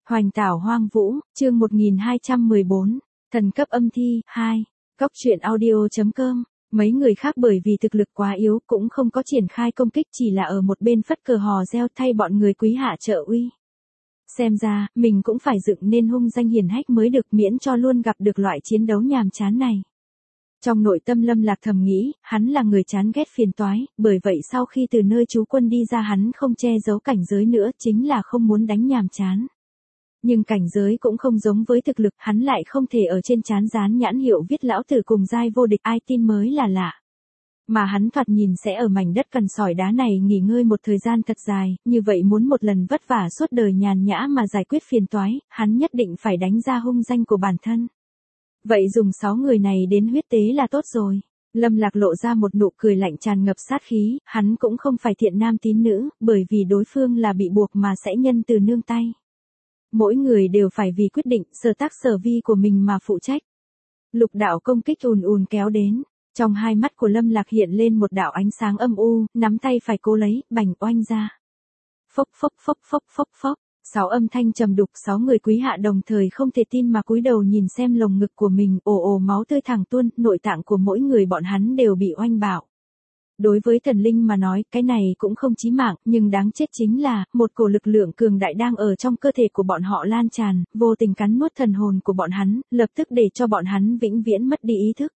Hoành tảo hoang vũ, chương 1214, thần cấp âm thi, 2, Cóc truyện audio.com. Mấy người khác bởi vì thực lực quá yếu cũng không có triển khai công kích, chỉ là ở một bên phất cờ hò reo thay bọn người quý hạ trợ uy. Xem ra, mình cũng phải dựng nên hung danh hiển hách mới được, miễn cho luôn gặp được loại chiến đấu nhàm chán này. Trong nội tâm Lâm Lạc thầm nghĩ, hắn là người chán ghét phiền toái, bởi vậy sau khi từ nơi trú quân đi ra hắn không che giấu cảnh giới nữa, chính là không muốn đánh nhàm chán. Nhưng cảnh giới cũng không giống với thực lực, hắn lại không thể ở trên trán dán nhãn hiệu viết lão tử cùng giai vô địch, ai tin mới là lạ. Mà hắn thoạt nhìn sẽ ở mảnh đất cằn sỏi đá này nghỉ ngơi một thời gian thật dài, như vậy muốn một lần vất vả suốt đời nhàn nhã mà giải quyết phiền toái, hắn nhất định phải đánh ra hung danh của bản thân. Vậy dùng 6 người này đến huyết tế là tốt rồi. Lâm Lạc lộ ra một nụ cười lạnh tràn ngập sát khí, hắn cũng không phải thiện nam tín nữ, bởi vì đối phương là bị buộc mà sẽ nhân từ nương tay. Mỗi người đều phải vì quyết định sở tác sở vi của mình mà phụ trách. Lục đạo công kích ùn ùn kéo đến, trong hai mắt của Lâm Lạc hiện lên một đạo ánh sáng âm u, nắm tay phải cố lấy, bành oanh ra. Phốc phốc phốc phốc phốc phốc, 6 âm thanh trầm đục, 6 người quý hạ đồng thời không thể tin mà cúi đầu nhìn xem lồng ngực của mình, ồ ồ máu tươi thẳng tuôn, nội tạng của mỗi người bọn hắn đều bị oanh bạo. Đối với thần linh mà nói, cái này cũng không chí mạng, nhưng đáng chết chính là, một cổ lực lượng cường đại đang ở trong cơ thể của bọn họ lan tràn, vô tình cắn nuốt thần hồn của bọn hắn, lập tức để cho bọn hắn vĩnh viễn mất đi ý thức.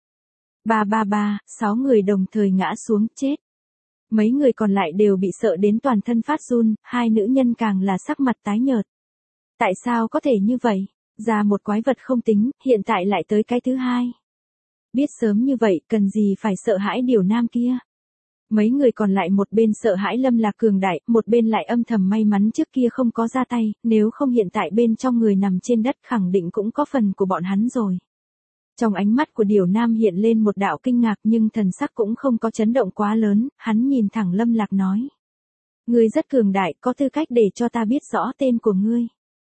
6 người đồng thời ngã xuống, chết. Mấy người còn lại đều bị sợ đến toàn thân phát run, hai nữ nhân càng là sắc mặt tái nhợt. Tại sao có thể như vậy? Ra một quái vật không tính, hiện tại lại tới cái thứ hai. Biết sớm như vậy, cần gì phải sợ hãi điều nam kia? Mấy người còn lại một bên sợ hãi Lâm Lạc cường đại, một bên lại âm thầm may mắn trước kia không có ra tay, nếu không hiện tại bên trong người nằm trên đất khẳng định cũng có phần của bọn hắn rồi. Trong ánh mắt của điều nam hiện lên một đạo kinh ngạc nhưng thần sắc cũng không có chấn động quá lớn, hắn nhìn thẳng Lâm Lạc nói. Ngươi rất cường đại, có tư cách để cho ta biết rõ tên của ngươi.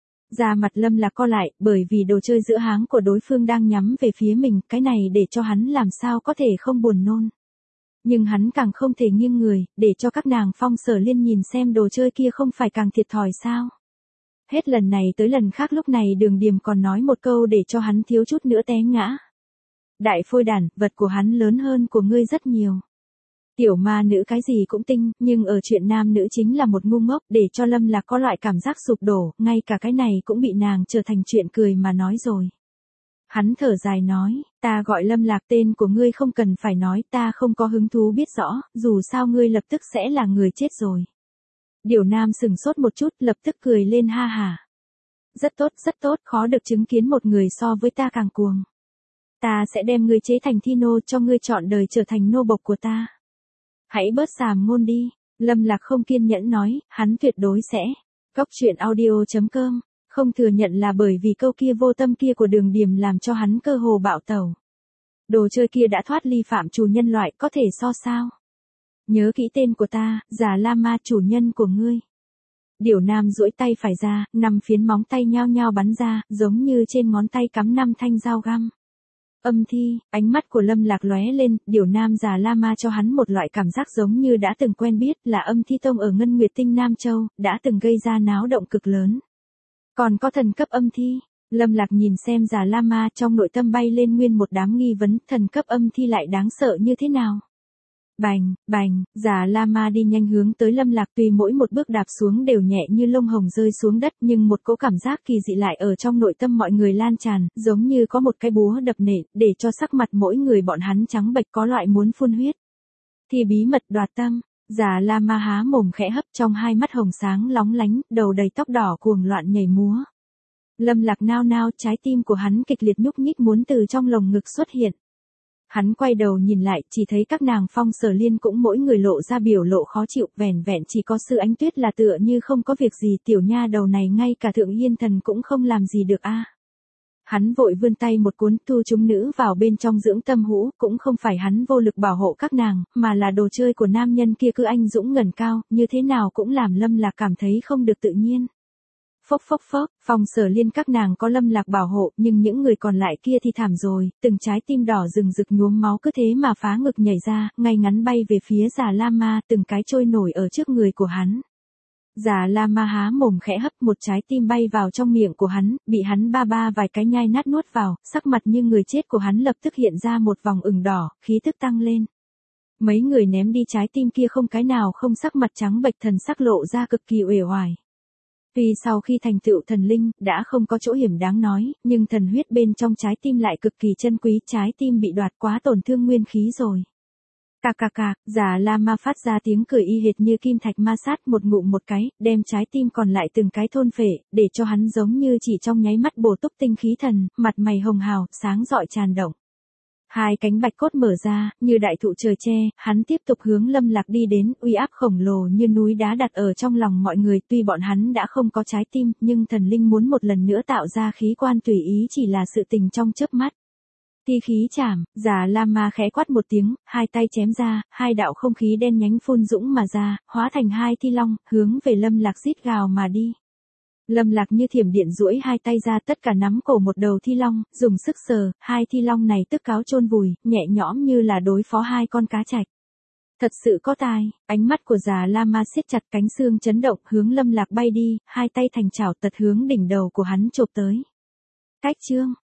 Da mặt Lâm Lạc co lại, bởi vì đồ chơi giữa háng của đối phương đang nhắm về phía mình, cái này để cho hắn làm sao có thể không buồn nôn. Nhưng hắn càng không thể nghiêng người, để cho các nàng Phong Sở Liên nhìn xem đồ chơi kia không phải càng thiệt thòi sao. Hết lần này tới lần khác lúc này Đường Điềm còn nói một câu để cho hắn thiếu chút nữa té ngã. Đại phôi đản, vật của hắn lớn hơn của ngươi rất nhiều. Tiểu ma nữ cái gì cũng tinh, nhưng ở chuyện nam nữ chính là một ngu ngốc, để cho Lâm Lạc có loại cảm giác sụp đổ, ngay cả cái này cũng bị nàng trở thành chuyện cười mà nói rồi. Hắn thở dài nói, ta gọi Lâm Lạc, tên của ngươi không cần phải nói, ta không có hứng thú biết rõ, dù sao ngươi lập tức sẽ là người chết rồi. Điều nam sừng sốt một chút, lập tức cười lên ha hả. Rất tốt, khó được chứng kiến một người so với ta càng cuồng. Ta sẽ đem ngươi chế thành thi nô cho ngươi trọn đời trở thành nô bộc của ta. Hãy bớt xàm ngôn đi, Lâm Lạc không kiên nhẫn nói, hắn tuyệt đối sẽ. Cóc truyện audio.com, không thừa nhận là bởi vì câu kia vô tâm kia của Đường Điềm làm cho hắn cơ hồ bạo tẩu. Đồ chơi kia đã thoát ly phạm trù nhân loại, có thể so sao? Nhớ kỹ tên của ta, Già La Ma, chủ nhân của ngươi. Điểu nam duỗi tay phải ra, 5 phiến móng tay nhao nhao bắn ra, giống như trên ngón tay cắm 5 thanh dao găm. Âm thi, ánh mắt của Lâm Lạc lóe lên, điểu nam Già La Ma cho hắn một loại cảm giác giống như đã từng quen biết, là Âm Thi Tông ở Ngân Nguyệt Tinh Nam Châu, đã từng gây ra náo động cực lớn. Còn có thần cấp âm thi. Lâm Lạc nhìn xem Già La Ma, trong nội tâm bay lên nguyên một đám nghi vấn, thần cấp âm thi lại đáng sợ như thế nào? Bành, Già La Ma đi nhanh hướng tới Lâm Lạc, tuy mỗi một bước đạp xuống đều nhẹ như lông hồng rơi xuống đất, nhưng một cỗ cảm giác kỳ dị lại ở trong nội tâm mọi người lan tràn, giống như có một cái búa đập nện, để cho sắc mặt mỗi người bọn hắn trắng bệch, có loại muốn phun huyết. Thì bí mật đoạt tâm, Già La Ma há mồm khẽ hấp, trong hai mắt hồng sáng lóng lánh, đầu đầy tóc đỏ cuồng loạn nhảy múa. Lâm Lạc nao nao, trái tim của hắn kịch liệt nhúc nhích muốn từ trong lồng ngực xuất hiện. Hắn quay đầu nhìn lại, chỉ thấy các nàng Phong Sở Liên cũng mỗi người lộ ra biểu lộ khó chịu, vẻn vẹn chỉ có Sư Ánh Tuyết là tựa như không có việc gì, tiểu nha đầu này ngay cả Thượng Hiên Thần cũng không làm gì được a. Hắn vội vươn tay một cuốn thu chúng nữ vào bên trong dưỡng tâm hũ, cũng không phải hắn vô lực bảo hộ các nàng, mà là đồ chơi của nam nhân kia cứ anh dũng ngẩng cao, như thế nào cũng làm Lâm Lạc cảm thấy không được tự nhiên. Phốc, Phong Sở Liên các nàng có Lâm Lạc bảo hộ, nhưng những người còn lại kia thì thảm rồi, từng trái tim đỏ rừng rực nhuốm máu cứ thế mà phá ngực nhảy ra, ngay ngắn bay về phía Già La Ma, từng cái trôi nổi ở trước người của hắn. Già Lama há mồm khẽ hấp, một trái tim bay vào trong miệng của hắn, bị hắn ba vài cái nhai nát nuốt vào, sắc mặt như người chết của hắn lập tức hiện ra một vòng ửng đỏ, khí tức tăng lên. Mấy người ném đi trái tim kia không cái nào không sắc mặt trắng bệch, thần sắc lộ ra cực kỳ uể oải. Tuy sau khi thành tựu thần linh, đã không có chỗ hiểm đáng nói, nhưng thần huyết bên trong trái tim lại cực kỳ chân quý, trái tim bị đoạt quá tổn thương nguyên khí rồi. Cà cà cà, Già Lama phát ra tiếng cười y hệt như kim thạch ma sát, một ngụm một cái, đem trái tim còn lại từng cái thôn phệ, để cho hắn giống như chỉ trong nháy mắt bổ túc tinh khí thần, mặt mày hồng hào, sáng rọi tràn động. Hai cánh bạch cốt mở ra, như đại thụ trời che, hắn tiếp tục hướng Lâm Lạc đi đến, uy áp khổng lồ như núi đá đặt ở trong lòng mọi người, tuy bọn hắn đã không có trái tim, nhưng thần linh muốn một lần nữa tạo ra khí quan tùy ý chỉ là sự tình trong chớp mắt. Ti khí chảm, Già Lama khẽ quát một tiếng, hai tay chém ra, hai đạo không khí đen nhánh phun dũng mà ra, hóa thành hai thi long, hướng về Lâm Lạc rít gào mà đi. Lâm Lạc như thiểm điện duỗi hai tay ra, tất cả nắm cổ một đầu thi long, dùng sức sờ, hai thi long này tức cáo chôn vùi, nhẹ nhõm như là đối phó hai con cá trạch. Thật sự có tài, ánh mắt của Già Lama siết chặt, cánh xương chấn động, hướng Lâm Lạc bay đi, hai tay thành chảo tật hướng đỉnh đầu của hắn chộp tới. Cách chương